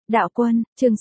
Đạo Quân, chương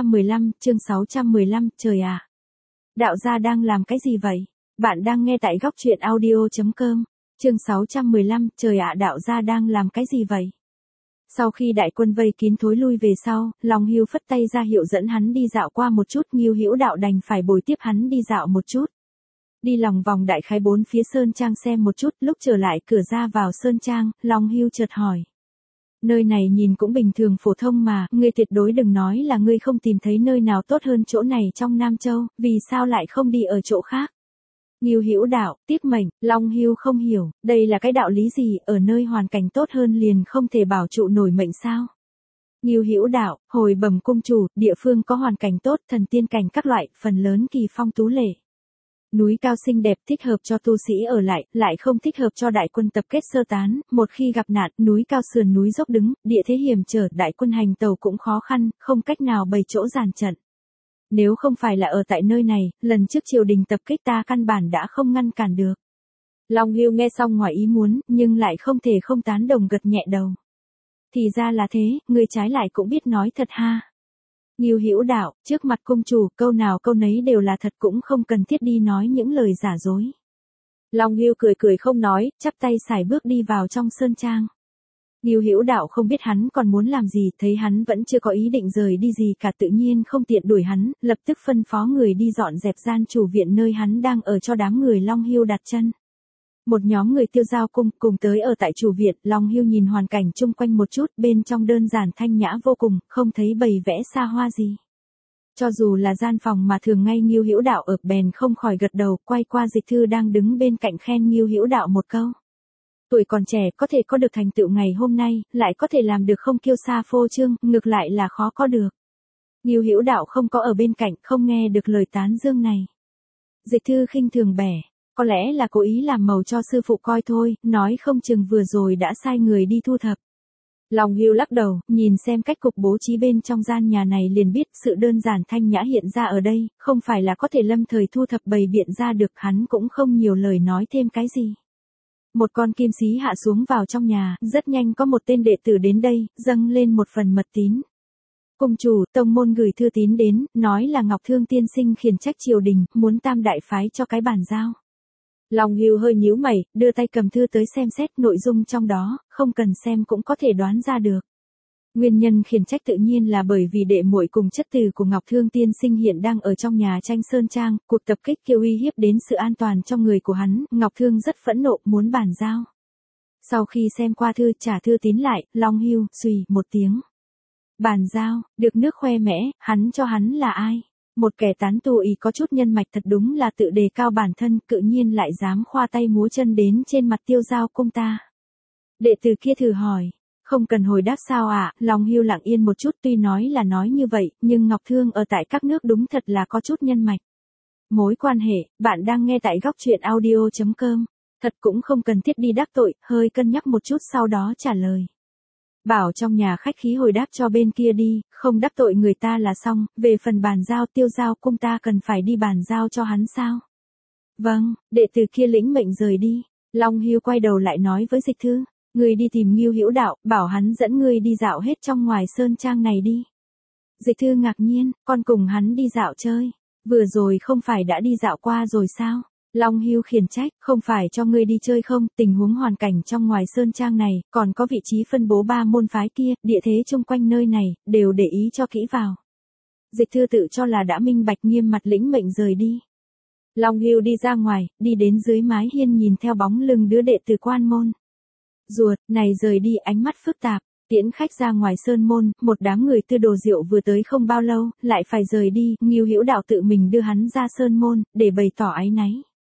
615, trời à. Đạo gia đang làm cái gì vậy? Bạn đang nghe tại góc truyện audio.com, chương 615, trời ạ, đạo gia đang làm cái gì vậy? Sau khi đại quân vây kín thối lui về sau, Long Hưu phất tay ra hiệu dẫn hắn đi dạo qua một chút, Ngưu Hữu Đạo đành phải bồi tiếp hắn đi dạo một chút. Đi lòng vòng đại khái 4 phía Sơn Trang xem một chút, lúc trở lại cửa ra vào Sơn Trang, Long Hưu chợt hỏi. Nơi này nhìn cũng bình thường phổ thông mà, ngươi tuyệt đối đừng nói là ngươi không tìm thấy nơi nào tốt hơn chỗ này trong Nam Châu, vì sao lại không đi ở chỗ khác? Ngưu Hữu Đạo, tiếc mệnh, Long Hưu không hiểu, đây là cái đạo lý gì, ở nơi hoàn cảnh tốt hơn liền không thể bảo trụ nổi mệnh sao? Ngưu Hữu Đạo, hồi bẩm cung chủ, địa phương có hoàn cảnh tốt, thần tiên cảnh các loại, phần lớn kỳ phong tú lệ. Núi cao xinh đẹp thích hợp cho tu sĩ ở lại không thích hợp cho đại quân tập kết sơ tán, một khi gặp nạn, núi cao sườn núi dốc đứng, địa thế hiểm trở, đại quân hành tàu cũng khó khăn, không cách nào bày chỗ dàn trận. Nếu không phải là ở tại nơi này, lần trước triều đình tập kích ta căn bản đã không ngăn cản được. Long Hưu nghe xong ngoài ý muốn, nhưng lại không thể không tán đồng gật nhẹ đầu. Thì ra là thế, người trái lại cũng biết nói thật ha. Ngưu Hữu Đạo, trước mặt cung chủ, câu nào câu nấy đều là thật, cũng không cần thiết đi nói những lời giả dối. Long Hưu cười không nói, chắp tay sải bước đi vào trong sơn trang. Ngưu Hữu Đạo không biết hắn còn muốn làm gì, thấy hắn vẫn chưa có ý định rời đi gì cả, tự nhiên không tiện đuổi hắn, lập tức phân phó người đi dọn dẹp gian chủ viện nơi hắn đang ở cho đám người Long Hưu đặt chân. Một nhóm người Tiêu Giao cung cùng tới ở tại chủ viện, Long Hưu nhìn hoàn cảnh chung quanh một chút, bên trong đơn giản thanh nhã vô cùng, không thấy bày vẽ xa hoa gì. Cho dù là gian phòng mà thường ngay Ngưu Hữu Đạo ở, bèn không khỏi gật đầu, quay qua Dịch Thư đang đứng bên cạnh khen Ngưu Hữu Đạo một câu. Tuổi còn trẻ có thể có được thành tựu ngày hôm nay, lại có thể làm được không kiêu sa phô trương, ngược lại là khó có được. Ngưu Hữu Đạo không có ở bên cạnh, không nghe được lời tán dương này. Dịch Thư khinh thường bẻ. Có lẽ là cố ý làm màu cho sư phụ coi thôi, nói không chừng vừa rồi đã sai người đi thu thập. Long Hưu lắc đầu, nhìn xem cách cục bố trí bên trong gian nhà này liền biết sự đơn giản thanh nhã hiện ra ở đây, không phải là có thể lâm thời thu thập bày biện ra được, hắn cũng không nhiều lời nói thêm cái gì. Một con kim xí hạ xuống vào trong nhà, rất nhanh có một tên đệ tử đến đây, dâng lên một phần mật tín. Cung chủ, tông môn gửi thư tín đến, nói là Ngọc Thương tiên sinh khiển trách triều đình, muốn tam đại phái cho cái bàn giao. Long Hưu hơi nhíu mày, đưa tay cầm thư tới xem xét, nội dung trong đó, không cần xem cũng có thể đoán ra được. Nguyên nhân khiển trách tự nhiên là bởi vì đệ muội cùng chất tử của Ngọc Thương tiên sinh hiện đang ở trong nhà tranh Sơn Trang, cuộc tập kích kia uy hiếp đến sự an toàn trong người của hắn, Ngọc Thương rất phẫn nộ, muốn bàn giao. Sau khi xem qua thư, trả thư tín lại, Long Hưu xùy một tiếng. Bàn giao, được nước khoe mẽ, hắn cho hắn là ai? Một kẻ tán tu ý có chút nhân mạch, thật đúng là tự đề cao bản thân, cự nhiên lại dám khoa tay múa chân đến trên mặt Tiêu Giao cung ta. Đệ tử kia thử hỏi, không cần hồi đáp sao ạ? Long Hưu lặng yên một chút, tuy nói là nói như vậy, nhưng Ngọc Thương ở tại các nước đúng thật là có chút nhân mạch. Mối quan hệ, bạn đang nghe tại góc truyện audio.com, thật cũng không cần thiết đi đắc tội, hơi cân nhắc một chút sau đó trả lời. Bảo trong nhà khách khí hồi đáp cho bên kia đi, không đắc tội người ta là xong, về phần bàn giao Tiêu Giao cung ta cần phải đi bàn giao cho hắn sao? Vâng, đệ tử kia lĩnh mệnh rời đi. Long Hưu quay đầu lại nói với Dịch Thư, ngươi đi tìm Ngưu Hữu Đạo, bảo hắn dẫn ngươi đi dạo hết trong ngoài sơn trang này đi. Dịch Thư ngạc nhiên, con cùng hắn đi dạo chơi, vừa rồi không phải đã đi dạo qua rồi sao? Long Hưu khiển trách, không phải cho ngươi đi chơi không, tình huống hoàn cảnh trong ngoài sơn trang này, còn có vị trí phân bố 3 môn phái kia, địa thế chung quanh nơi này, đều để ý cho kỹ vào. Dịch Thư tự cho là đã minh bạch, nghiêm mặt lĩnh mệnh rời đi. Long Hưu đi ra ngoài, đi đến dưới mái hiên nhìn theo bóng lưng đứa đệ tử quan môn. Ruột, này rời đi, ánh mắt phức tạp. Tiễn khách ra ngoài sơn môn, một đám người Tư Đồ Diệu vừa tới không bao lâu, lại phải rời đi, Ngưu Hữu Đạo tự mình đưa hắn ra sơn môn, để bày tỏ áy náy.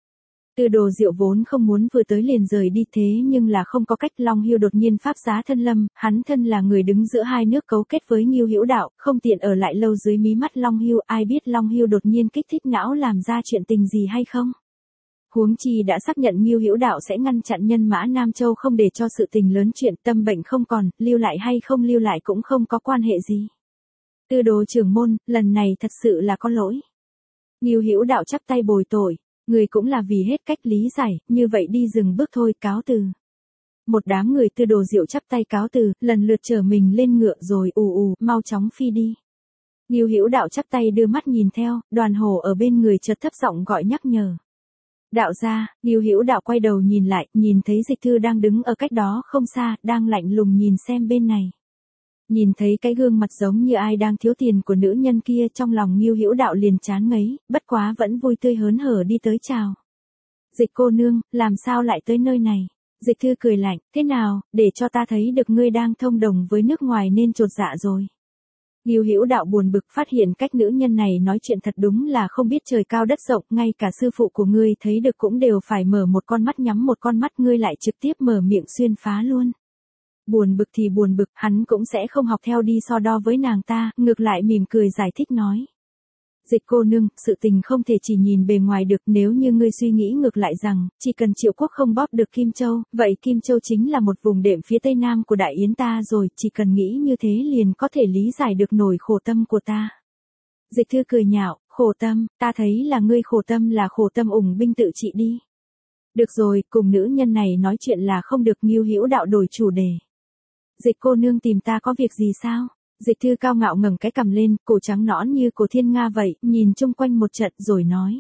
Tư Đồ Diệu vốn không muốn vừa tới liền rời đi, thế nhưng là không có cách, Long Hưu đột nhiên pháp giá thân lâm, hắn thân là người đứng giữa hai nước cấu kết với Ngưu Hữu Đạo, không tiện ở lại lâu dưới mí mắt Long Hưu, ai biết Long Hưu đột nhiên kích thích não làm ra chuyện tình gì hay không. Huống chi đã xác nhận Ngưu Hữu Đạo sẽ ngăn chặn nhân mã Nam Châu không để cho sự tình lớn chuyện, tâm bệnh không còn, lưu lại hay không lưu lại cũng không có quan hệ gì. Tư Đồ trưởng môn, lần này thật sự là có lỗi. Ngưu Hữu Đạo chắp tay bồi tội. Người cũng là vì hết cách lý giải, như vậy đi dừng bước thôi, cáo từ. Một đám người Tư Đồ Diệu chắp tay cáo từ, lần lượt chở mình lên ngựa rồi mau chóng phi đi. Ngưu Hữu Đạo chắp tay đưa mắt nhìn theo, Đoàn Hổ ở bên người chợt thấp giọng gọi nhắc nhở. Đạo gia, Ngưu Hữu Đạo quay đầu nhìn lại, nhìn thấy Dịch Thư đang đứng ở cách đó không xa, đang lạnh lùng nhìn xem bên này. Nhìn thấy cái gương mặt giống như ai đang thiếu tiền của nữ nhân kia, trong lòng Ngưu Hữu Đạo liền chán ngấy, bất quá vẫn vui tươi hớn hở đi tới chào. Dịch cô nương, làm sao lại tới nơi này? Dịch Thư cười lạnh, thế nào, để cho ta thấy được ngươi đang thông đồng với nước ngoài nên chột dạ rồi. Ngưu Hữu Đạo buồn bực phát hiện cách nữ nhân này nói chuyện thật đúng là không biết trời cao đất rộng, ngay cả sư phụ của ngươi thấy được cũng đều phải mở một con mắt nhắm một con mắt, ngươi lại trực tiếp mở miệng xuyên phá luôn. Buồn bực thì buồn bực, hắn cũng sẽ không học theo đi so đo với nàng ta, ngược lại mỉm cười giải thích nói. Dịch cô nương, sự tình không thể chỉ nhìn bề ngoài được, nếu như ngươi suy nghĩ ngược lại rằng, chỉ cần Triệu Quốc không bóp được Kim Châu, vậy Kim Châu chính là một vùng đệm phía tây nam của Đại Yến ta rồi, chỉ cần nghĩ như thế liền có thể lý giải được nổi khổ tâm của ta. Dịch Thư cười nhạo, khổ tâm, ta thấy là ngươi khổ tâm là khổ tâm ủng binh tự trị đi. Được rồi, cùng nữ nhân này nói chuyện là không được. Ngưu Hữu Đạo đổi chủ đề. Dịch cô nương tìm ta có việc gì sao? Dịch Thư cao ngạo ngẩng cái cằm lên, cổ trắng nõn như cổ thiên nga vậy, nhìn chung quanh một trận rồi nói.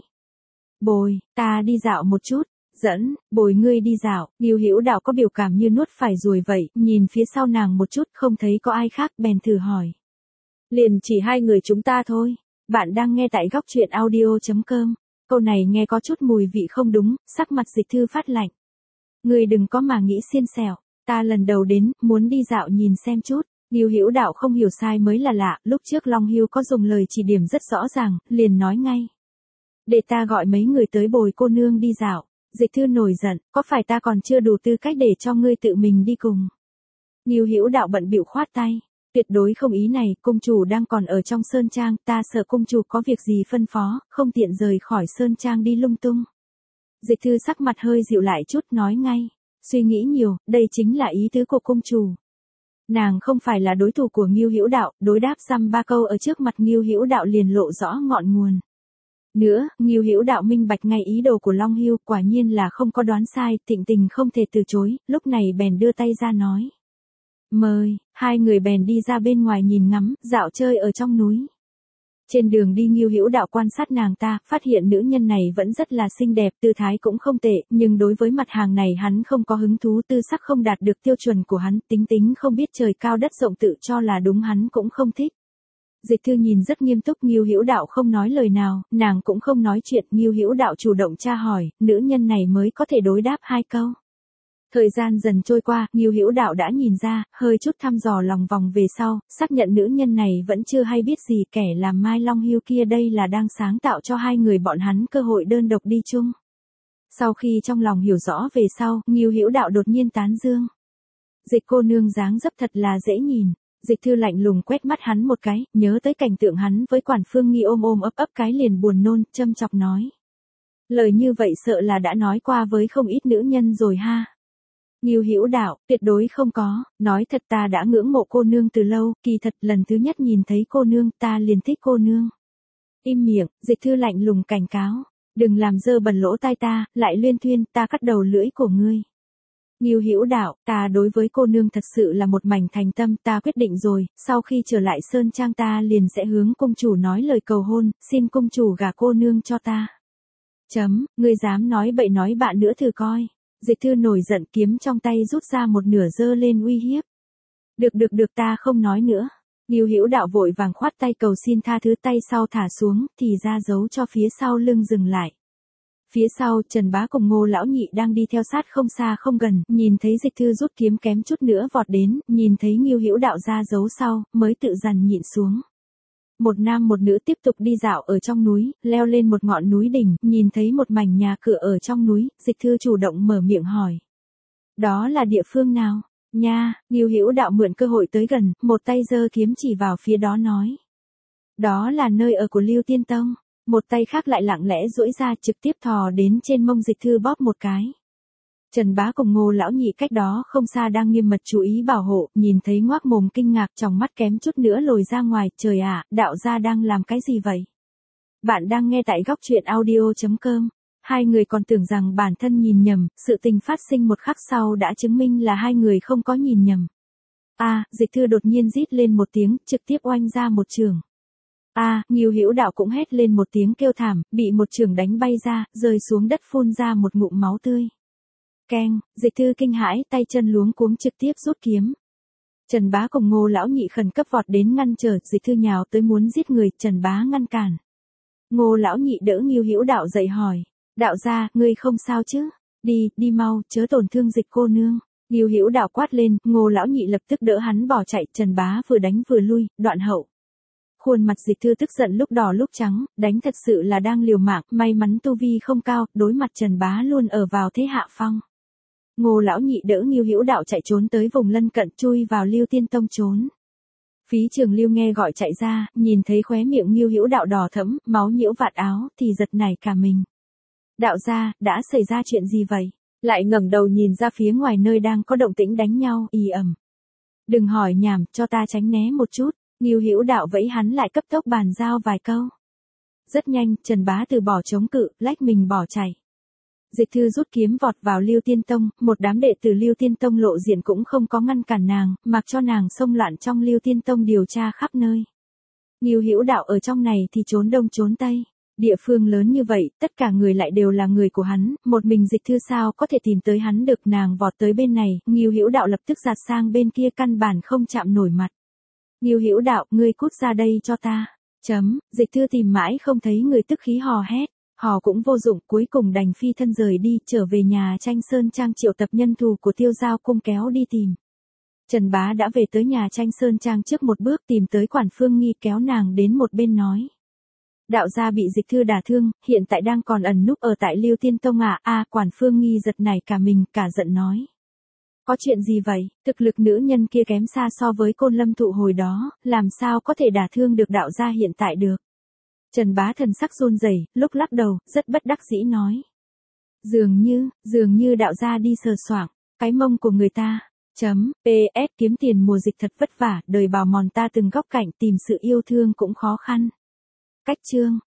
Bồi, ta đi dạo một chút. Dẫn, bồi ngươi đi dạo. Ngưu Hữu Đạo có biểu cảm như nuốt phải ruồi vậy, nhìn phía sau nàng một chút không thấy có ai khác bèn thử hỏi. Liền chỉ hai người chúng ta thôi. Bạn đang nghe tại góc truyện audio.com. Câu này nghe có chút mùi vị không đúng, sắc mặt Dịch Thư phát lạnh. Ngươi đừng có mà nghĩ xiên xẻo, ta lần đầu đến, muốn đi dạo nhìn xem chút. Ngưu Hữu Đạo không hiểu sai mới là lạ, lúc trước Long Hưu có dùng lời chỉ điểm rất rõ ràng, liền nói ngay. Để ta gọi mấy người tới bồi cô nương đi dạo. Dịch Thư nổi giận, có phải ta còn chưa đủ tư cách để cho ngươi tự mình đi cùng? Ngưu Hữu Đạo bận bịu khoát tay. Tuyệt đối không ý này, cung chủ đang còn ở trong sơn trang, ta sợ cung chủ có việc gì phân phó, không tiện rời khỏi sơn trang đi lung tung. Dịch Thư sắc mặt hơi dịu lại chút nói ngay. Suy nghĩ nhiều, đây chính là ý tứ của cung chủ. Nàng không phải là đối thủ của Ngưu Hữu Đạo, đối đáp dăm ba câu ở trước mặt Ngưu Hữu Đạo liền lộ rõ ngọn nguồn. Nữa, Ngưu Hữu Đạo minh bạch ngay ý đồ của Long Hưu, quả nhiên là không có đoán sai, Thịnh Tình không thể từ chối, lúc này bèn đưa tay ra nói. Mời, hai người bèn đi ra bên ngoài nhìn ngắm, dạo chơi ở trong núi. Trên đường đi Ngưu Hữu Đạo quan sát nàng ta, phát hiện nữ nhân này vẫn rất là xinh đẹp, tư thái cũng không tệ, nhưng đối với mặt hàng này hắn không có hứng thú, tư sắc không đạt được tiêu chuẩn của hắn, tính không biết trời cao đất rộng tự cho là đúng hắn cũng không thích. Dịch Thư nhìn rất nghiêm túc, Ngưu Hữu Đạo không nói lời nào, nàng cũng không nói chuyện, Ngưu Hữu Đạo chủ động tra hỏi, nữ nhân này mới có thể đối đáp hai câu. Thời gian dần trôi qua, Ngưu Hữu Đạo đã nhìn ra, hơi chút thăm dò lòng vòng về sau, xác nhận nữ nhân này vẫn chưa hay biết gì, kẻ làm Mai Long Hưu kia đây là đang sáng tạo cho hai người bọn hắn cơ hội đơn độc đi chung. Sau khi trong lòng hiểu rõ về sau, Ngưu Hữu Đạo đột nhiên tán dương. Dịch cô nương dáng dấp thật là dễ nhìn. Dịch Thư lạnh lùng quét mắt hắn một cái, nhớ tới cảnh tượng hắn với Quản Phương Nghi ôm ấp cái liền buồn nôn, châm chọc nói. Lời như vậy sợ là đã nói qua với không ít nữ nhân rồi ha. Ngưu Hữu Đạo, tuyệt đối không có, nói thật ta đã ngưỡng mộ cô nương từ lâu, kỳ thật lần thứ nhất nhìn thấy cô nương ta liền thích cô nương. Im miệng, Dịch Thư lạnh lùng cảnh cáo, đừng làm dơ bẩn lỗ tai ta, lại luyên thuyên, ta cắt đầu lưỡi của ngươi. Ngưu Hữu Đạo, ta đối với cô nương thật sự là một mảnh thành tâm, ta quyết định rồi, sau khi trở lại sơn trang ta liền sẽ hướng cung chủ nói lời cầu hôn, xin cung chủ gả cô nương cho ta. Ngươi dám nói bậy nói bạ nữa thử coi. Dịch Thư nổi giận, kiếm trong tay rút ra một nửa giơ lên uy hiếp. Được ta không nói nữa. Ngưu Hữu Đạo vội vàng khoát tay cầu xin tha thứ, tay sau thả xuống, thì ra giấu cho phía sau lưng dừng lại. Phía sau, Trần Bá cùng Ngô Lão Nhị đang đi theo sát không xa không gần, nhìn thấy Dịch Thư rút kiếm kém chút nữa vọt đến, nhìn thấy Ngưu Hữu Đạo ra giấu sau, mới tự dằn nhịn xuống. Một nam một nữ tiếp tục đi dạo ở trong núi, leo lên một ngọn núi đỉnh, nhìn thấy một mảnh nhà cửa ở trong núi, Dịch Thư chủ động mở miệng hỏi. Đó là địa phương nào? Nha, Ngưu Hữu Đạo mượn cơ hội tới gần, một tay giơ kiếm chỉ vào phía đó nói. Đó là nơi ở của Lưu Tiên Tông. Một tay khác lại lặng lẽ duỗi ra trực tiếp thò đến trên mông Dịch Thư bóp một cái. Trần Bá cùng Ngô Lão Nhị cách đó không xa đang nghiêm mật chú ý bảo hộ, nhìn thấy ngoác mồm kinh ngạc, trong mắt kém chút nữa lồi ra ngoài, trời ạ, đạo gia đang làm cái gì vậy? Bạn đang nghe tại góc truyện audio.com. Hai người còn tưởng rằng bản thân nhìn nhầm, sự tình phát sinh một khắc sau đã chứng minh là hai người không có nhìn nhầm. Dịch Thư đột nhiên rít lên một tiếng, trực tiếp oanh ra một chưởng. Ngưu Hữu Đạo cũng hét lên một tiếng kêu thảm, bị một chưởng đánh bay ra, rơi xuống đất phun ra một ngụm máu tươi. Keng, Dịch Thư kinh hãi, tay chân luống cuống trực tiếp rút kiếm. Trần Bá cùng Ngô lão nhị khẩn cấp vọt đến ngăn trở, Dịch Thư nhào tới muốn giết người, Trần Bá ngăn cản. Ngô lão nhị đỡ Ngưu Hữu Đạo dậy hỏi, đạo gia, ngươi không sao chứ? Đi mau, chớ tổn thương Dịch cô nương. Ngưu Hữu Đạo quát lên, Ngô lão nhị lập tức đỡ hắn bỏ chạy, Trần Bá vừa đánh vừa lui, đoạn hậu. Khuôn mặt Dịch Thư tức giận lúc đỏ lúc trắng, đánh thật sự là đang liều mạng, may mắn tu vi không cao, đối mặt Trần Bá luôn ở vào thế hạ phong. Ngô lão nhị đỡ Ngưu Hữu Đạo chạy trốn tới vùng lân cận, chui vào Lưu Tiên Tông trốn. Phí Trường Lưu nghe gọi chạy ra, nhìn thấy khóe miệng Ngưu Hữu Đạo đỏ thẫm, máu nhiễu vạt áo, thì giật nảy cả mình. Đạo gia, đã xảy ra chuyện gì vậy? Lại ngẩng đầu nhìn ra phía ngoài nơi đang có động tĩnh đánh nhau, ì ầm. Đừng hỏi nhảm, cho ta tránh né một chút. Ngưu Hữu Đạo vẫy hắn lại cấp tốc bàn giao vài câu. Rất nhanh, Trần Bá từ bỏ chống cự, lách mình bỏ chạy. Dịch Thư rút kiếm vọt vào Lưu Tiên Tông, một đám đệ tử Lưu Tiên Tông lộ diện cũng không có ngăn cản nàng, mặc cho nàng xông loạn trong Lưu Tiên Tông điều tra khắp nơi. Ngưu Hữu Đạo ở trong này thì trốn đông trốn tây. Địa phương lớn như vậy, tất cả người lại đều là người của hắn, một mình Dịch Thư sao có thể tìm tới hắn được, nàng vọt tới bên này, Ngưu Hữu Đạo lập tức giạt sang bên kia, căn bản không chạm nổi mặt. Ngưu Hữu Đạo, ngươi cút ra đây cho ta. Dịch Thư tìm mãi không thấy người, tức khí hò hét, hò cũng vô dụng, cuối cùng đành phi thân rời đi, trở về nhà Tranh Sơn Trang triệu tập nhân thù của Tiêu Giao Cung kéo đi tìm. Trần Bá đã về tới nhà Tranh Sơn Trang trước một bước, tìm tới Quản Phương Nghi, kéo nàng đến một bên nói. Đạo gia bị Dịch Thư đả thương, hiện tại đang còn ẩn núp ở tại Lưu Tiên Tông Quản Phương Nghi giật nảy cả mình, cả giận nói. Có chuyện gì vậy, thực lực nữ nhân kia kém xa so với Côn Lâm Thụ hồi đó, làm sao có thể đả thương được đạo gia hiện tại được. Trần Bá thần sắc run rẩy, lúc lắc đầu, rất bất đắc dĩ nói. Dường như đạo gia đi sờ soạng cái mông của người ta. PS kiếm tiền mùa dịch thật vất vả, đời bào mòn ta từng góc cạnh, tìm sự yêu thương cũng khó khăn. Cách chương